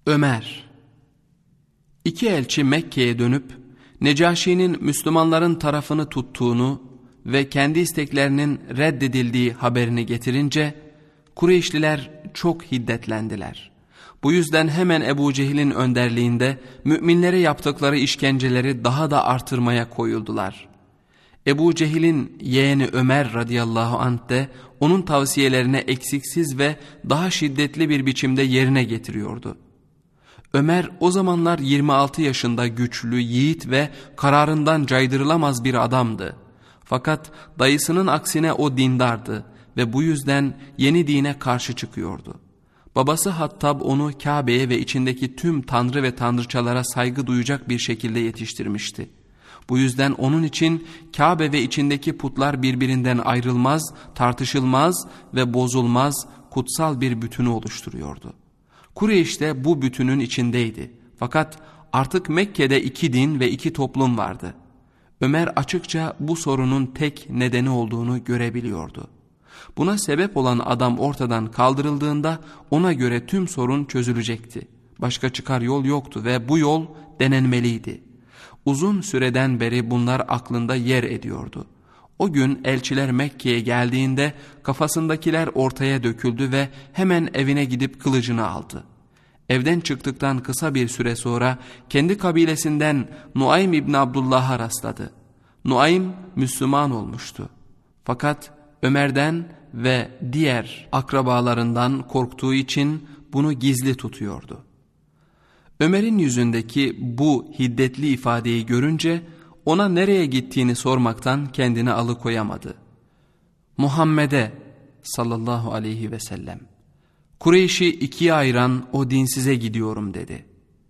Ömer. İki elçi Mekke'ye dönüp Necaşi'nin Müslümanların tarafını tuttuğunu ve kendi isteklerinin reddedildiği haberini getirince Kureyşliler çok hiddetlendiler. Bu yüzden hemen Ebu Cehil'in önderliğinde müminlere yaptıkları işkenceleri daha da artırmaya koyuldular. Ebu Cehil'in yeğeni Ömer radıyallahu anh de onun tavsiyelerini eksiksiz ve daha şiddetli bir biçimde yerine getiriyordu. Ömer o zamanlar 26 yaşında güçlü, yiğit ve kararından caydırılamaz bir adamdı. Fakat dayısının aksine o dindardı ve bu yüzden yeni dine karşı çıkıyordu. Babası Hattab onu Kabe'ye ve içindeki tüm tanrı ve tanrıçalara saygı duyacak bir şekilde yetiştirmişti. Bu yüzden onun için Kabe ve içindeki putlar birbirinden ayrılmaz, tartışılmaz ve bozulmaz kutsal bir bütünü oluşturuyordu. Kureyş de bu bütünün içindeydi. Fakat artık Mekke'de iki din ve iki toplum vardı. Ömer açıkça bu sorunun tek nedeni olduğunu görebiliyordu. Buna sebep olan adam ortadan kaldırıldığında ona göre tüm sorun çözülecekti. Başka çıkar yol yoktu ve bu yol denenmeliydi. Uzun süreden beri bunlar aklında yer ediyordu. O gün elçiler Mekke'ye geldiğinde kafasındakiler ortaya döküldü ve hemen evine gidip kılıcını aldı. Evden çıktıktan kısa bir süre sonra kendi kabilesinden Nuaym İbni Abdullah'a rastladı. Nuaym Müslüman olmuştu. Fakat Ömer'den ve diğer akrabalarından korktuğu için bunu gizli tutuyordu. Ömer'in yüzündeki bu hiddetli ifadeyi görünce ona nereye gittiğini sormaktan kendini alıkoyamadı. Muhammed'e sallallahu aleyhi ve sellem, Kureyş'i ikiye ayıran o dinsize gidiyorum dedi.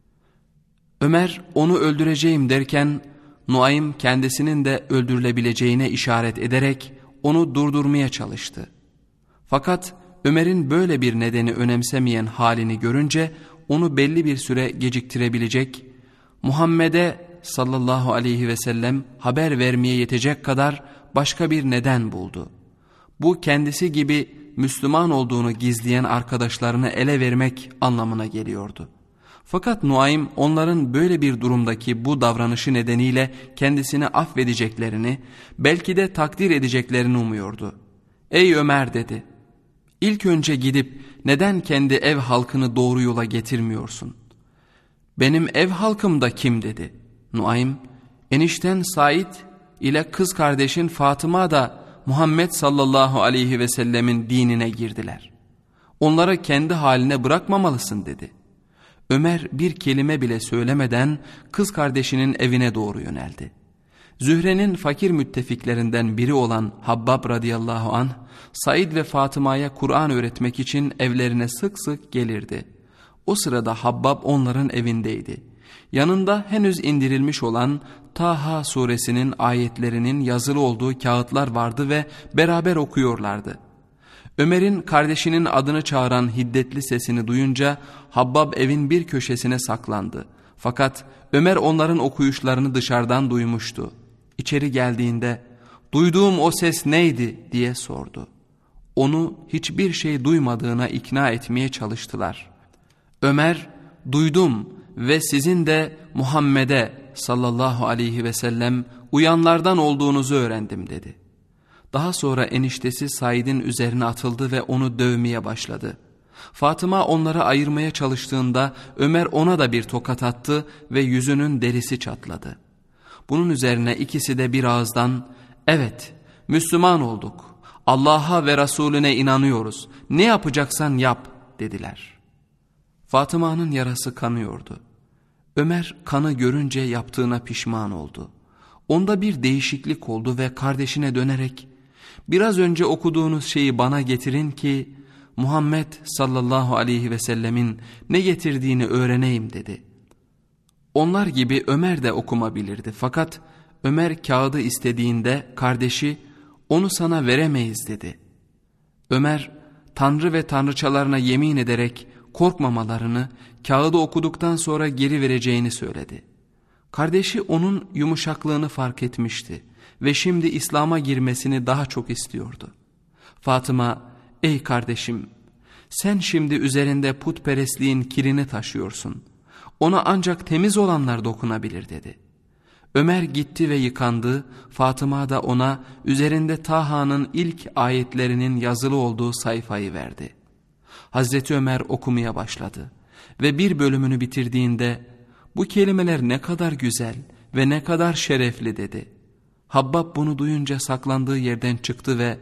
Ömer onu öldüreceğim derken Nuaym kendisinin de öldürülebileceğine işaret ederek onu durdurmaya çalıştı. Fakat Ömer'in böyle bir nedeni önemsemeyen halini görünce onu belli bir süre geciktirebilecek, Muhammed'e sallallahu aleyhi ve sellem haber vermeye yetecek kadar başka bir neden buldu. Bu kendisi gibi Müslüman olduğunu gizleyen arkadaşlarını ele vermek anlamına geliyordu. Fakat Nuaym onların böyle bir durumdaki bu davranışı nedeniyle kendisini affedeceklerini, belki de takdir edeceklerini umuyordu. "Ey Ömer," dedi, "İlk önce gidip neden kendi ev halkını doğru yola getirmiyorsun?" "Benim ev halkım da kim?" dedi. Nuaym, "Enişten Said ile kız kardeşin Fatıma da Muhammed sallallahu aleyhi ve sellemin dinine girdiler. Onları kendi haline bırakmamalısın," dedi. Ömer bir kelime bile söylemeden kız kardeşinin evine doğru yöneldi. Zühre'nin fakir müttefiklerinden biri olan Habbab radıyallahu anh, Said ve Fatıma'ya Kur'an öğretmek için evlerine sık sık gelirdi. O sırada Habbab onların evindeydi. Yanında henüz indirilmiş olan Taha suresinin ayetlerinin yazılı olduğu kağıtlar vardı ve beraber okuyorlardı. Ömer'in kardeşinin adını çağıran hiddetli sesini duyunca Habbab evin bir köşesine saklandı. Fakat Ömer onların okuyuşlarını dışarıdan duymuştu. İçeri geldiğinde "Duyduğum o ses neydi?" diye sordu. Onu hiçbir şey duymadığına ikna etmeye çalıştılar. Ömer, "Duydum ve sizin de Muhammed'e sallallahu aleyhi ve sellem uyanlardan olduğunuzu öğrendim," dedi. Daha sonra eniştesi Said'in üzerine atıldı ve onu dövmeye başladı. Fatıma onları ayırmaya çalıştığında Ömer ona da bir tokat attı ve yüzünün derisi çatladı. Bunun üzerine ikisi de bir ağızdan "Evet, Müslüman olduk. Allah'a ve Resulüne inanıyoruz. Ne yapacaksan yap," dediler. Fatıma'nın yarası kanıyordu. Ömer kanı görünce yaptığına pişman oldu. Onda bir değişiklik oldu ve kardeşine dönerek "Biraz önce okuduğunuz şeyi bana getirin ki Muhammed sallallahu aleyhi ve sellemin ne getirdiğini öğreneyim," dedi. Onlar gibi Ömer de okuma bilirdi. Fakat Ömer kağıdı istediğinde kardeşi "Onu sana veremeyiz," dedi. Ömer Tanrı ve tanrıçalarına yemin ederek korkmamalarını, kağıdı okuduktan sonra geri vereceğini söyledi. Kardeşi onun yumuşaklığını fark etmişti ve şimdi İslam'a girmesini daha çok istiyordu. Fatıma, "Ey kardeşim, Sen şimdi üzerinde putperestliğin kirini taşıyorsun. Ona ancak temiz olanlar dokunabilir dedi. Ömer gitti ve yıkandı. Fatıma da ona üzerinde Taha'nın ilk ayetlerinin yazılı olduğu sayfayı verdi. Hazreti Ömer okumaya başladı ve bir bölümünü bitirdiğinde bu kelimeler ne kadar güzel ve ne kadar şerefli dedi. Habbab bunu duyunca saklandığı yerden çıktı ve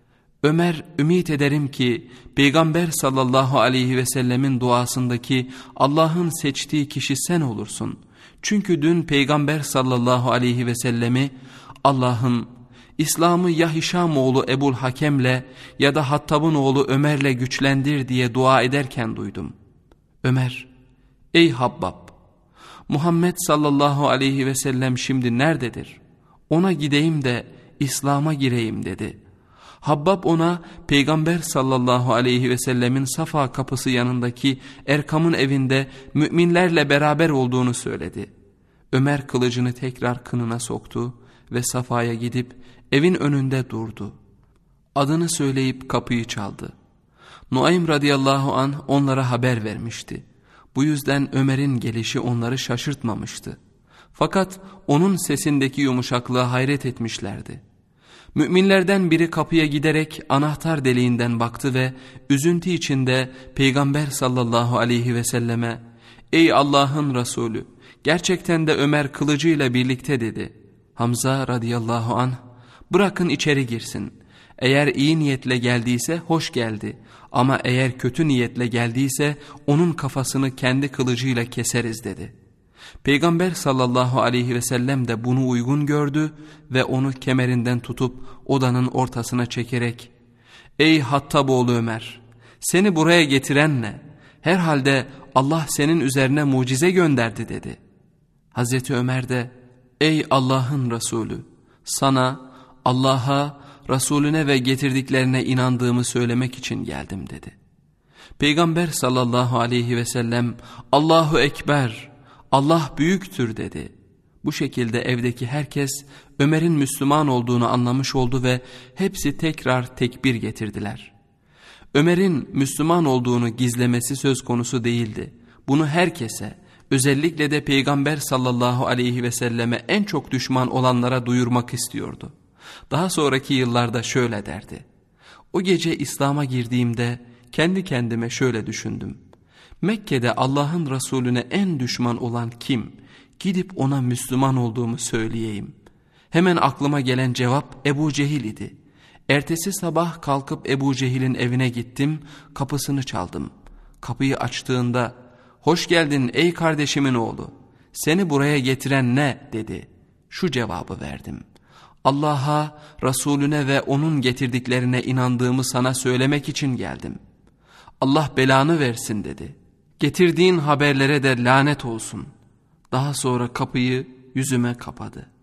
Ömer, ümit ederim ki Peygamber sallallahu aleyhi ve sellemin duasındaki Allah'ın seçtiği kişi sen olursun. Çünkü dün Peygamber sallallahu aleyhi ve sellemi Allah'ım İslam'ı ya Hişam oğlu Ebul Hakem'le ya da Hattab'ın oğlu Ömer'le güçlendir diye dua ederken duydum. Ömer, ey Habbab, Muhammed sallallahu aleyhi ve sellem şimdi nerededir? Ona gideyim de İslam'a gireyim dedi. Habbab ona Peygamber sallallahu aleyhi ve sellemin Safa kapısı yanındaki Erkam'ın evinde müminlerle beraber olduğunu söyledi. Ömer kılıcını tekrar kınına soktu ve Safa'ya gidip evin önünde durdu. Adını söyleyip kapıyı çaldı. Nuaym radıyallahu anh onlara haber vermişti. Bu yüzden Ömer'in gelişi onları şaşırtmamıştı. Fakat onun sesindeki yumuşaklığa hayret etmişlerdi. Müminlerden biri kapıya giderek anahtar deliğinden baktı ve üzüntü içinde Peygamber sallallahu aleyhi ve selleme "Ey Allah'ın Resulü, gerçekten de Ömer kılıcıyla birlikte" dedi. Hamza radıyallahu anh, "Bırakın içeri girsin. Eğer iyi niyetle geldiyse hoş geldi. Ama eğer kötü niyetle geldiyse onun kafasını kendi kılıcıyla keseriz" dedi. Peygamber sallallahu aleyhi ve sellem de bunu uygun gördü ve onu kemerinden tutup odanın ortasına çekerek "Ey Hattab oğlu Ömer, seni buraya getiren ne? Herhalde Allah senin üzerine mucize gönderdi" dedi. Hazreti Ömer de "Ey Allah'ın Resulü, sana, Allah'a, Resulüne ve getirdiklerine inandığımı söylemek için geldim" dedi. Peygamber sallallahu aleyhi ve sellem "Allahu Ekber, Allah büyüktür" dedi. Bu şekilde evdeki herkes Ömer'in Müslüman olduğunu anlamış oldu ve hepsi tekrar tekbir getirdiler. Ömer'in Müslüman olduğunu gizlemesi söz konusu değildi. Bunu herkese, özellikle de Peygamber sallallahu aleyhi ve selleme en çok düşman olanlara duyurmak istiyordu. Daha sonraki yıllarda şöyle derdi: "O gece İslam'a girdiğimde kendi kendime şöyle düşündüm. Mekke'de Allah'ın Resulüne en düşman olan kim? Gidip ona Müslüman olduğumu söyleyeyim." Hemen aklıma gelen cevap Ebu Cehil idi. Ertesi sabah kalkıp Ebu Cehil'in evine gittim, kapısını çaldım. Kapıyı açtığında "Hoş geldin ey kardeşimin oğlu, seni buraya getiren ne?" dedi. Şu cevabı verdim: "Allah'a, Resulüne ve onun getirdiklerine inandığımı sana söylemek için geldim." "Allah belanı versin" dedi. "Getirdiğin haberlere de lanet olsun." Daha sonra kapıyı yüzüme kapadı.